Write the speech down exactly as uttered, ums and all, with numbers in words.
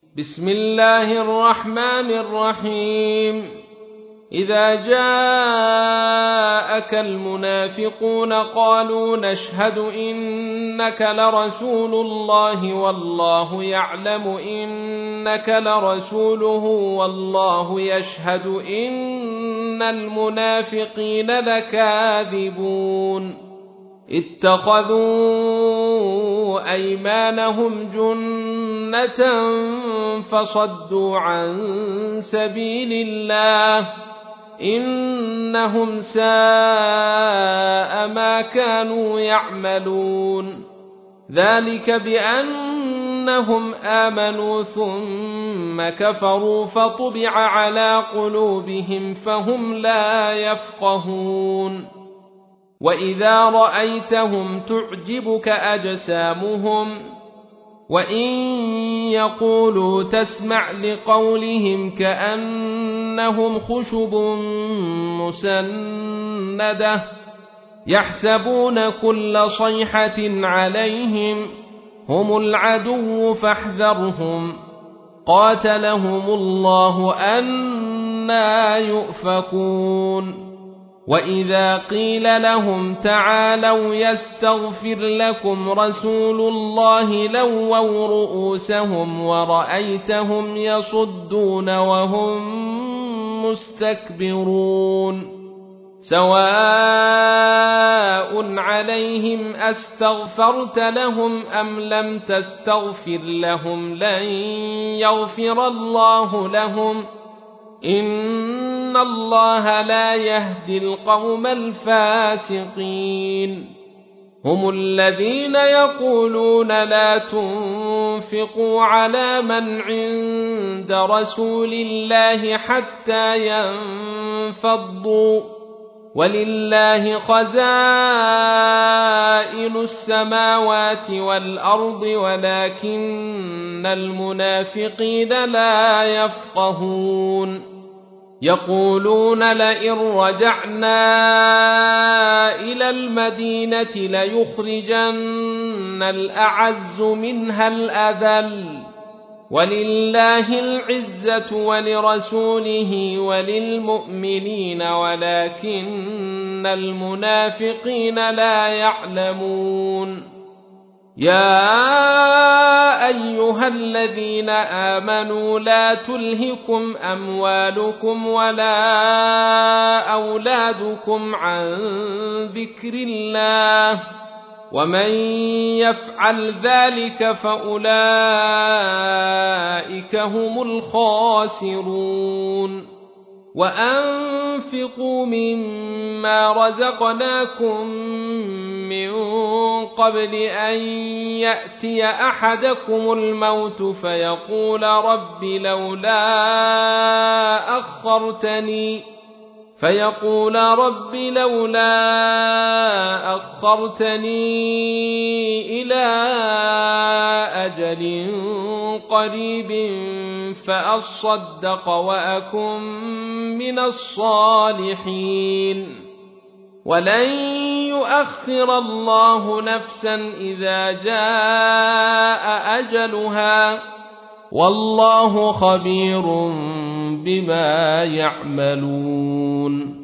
بسم الله الرحمن الرحيم إذا جاءك المنافقون قالوا نشهد إنك لرسول الله والله يعلم إنك لرسوله والله يشهد إن المنافقين لكاذبون اتخذوا أيمانهم جنة فصدوا عن سبيل الله إنهم ساء ما كانوا يعملون ذلك بأنهم آمنوا ثم كفروا فطبع على قلوبهم فهم لا يفقهون وإذا رأيتهم تعجبك أجسامهم وإن يقولوا تسمع لقولهم كأنهم خشب مسندة يحسبون كل صيحة عليهم هم العدو فاحذرهم قاتلهم الله أنى يؤفكون وإذا قيل لهم تعالوا يستغفر لكم رسول الله لووا رؤوسهم ورأيتهم يصدون وهم مستكبرون سواء عليهم أستغفرت لهم أم لم تستغفر لهم لن يغفر الله لهم إن الله لا يهدي القوم الفاسقين هم الذين يقولون لا تنفقوا على من عند رسول الله حتى ينفضوا ولله خزائن السماوات والأرض ولكن المنافقين لا يفقهون يقولون لئن رجعنا إلى المدينة ليخرجن الأعز منها الأذل ولله العزة ولرسوله وللمؤمنين ولكن المنافقين لا يعلمون يا أيها الذين آمنوا لا تلهكم أموالكم ولا أولادكم عن ذكر الله ومن يفعل ذلك فأولئك هم الخاسرون وأنفقوا مما رزقناكم من قبل أن يأتي أحدكم الموت فيقول رب لولا أخرتني فيقول رب لولا أخرتني إلى أجل قريب فأصدق وأكن من الصالحين ولن يؤخر الله نفسا إذا جاء أجلها والله خبير بما يعملون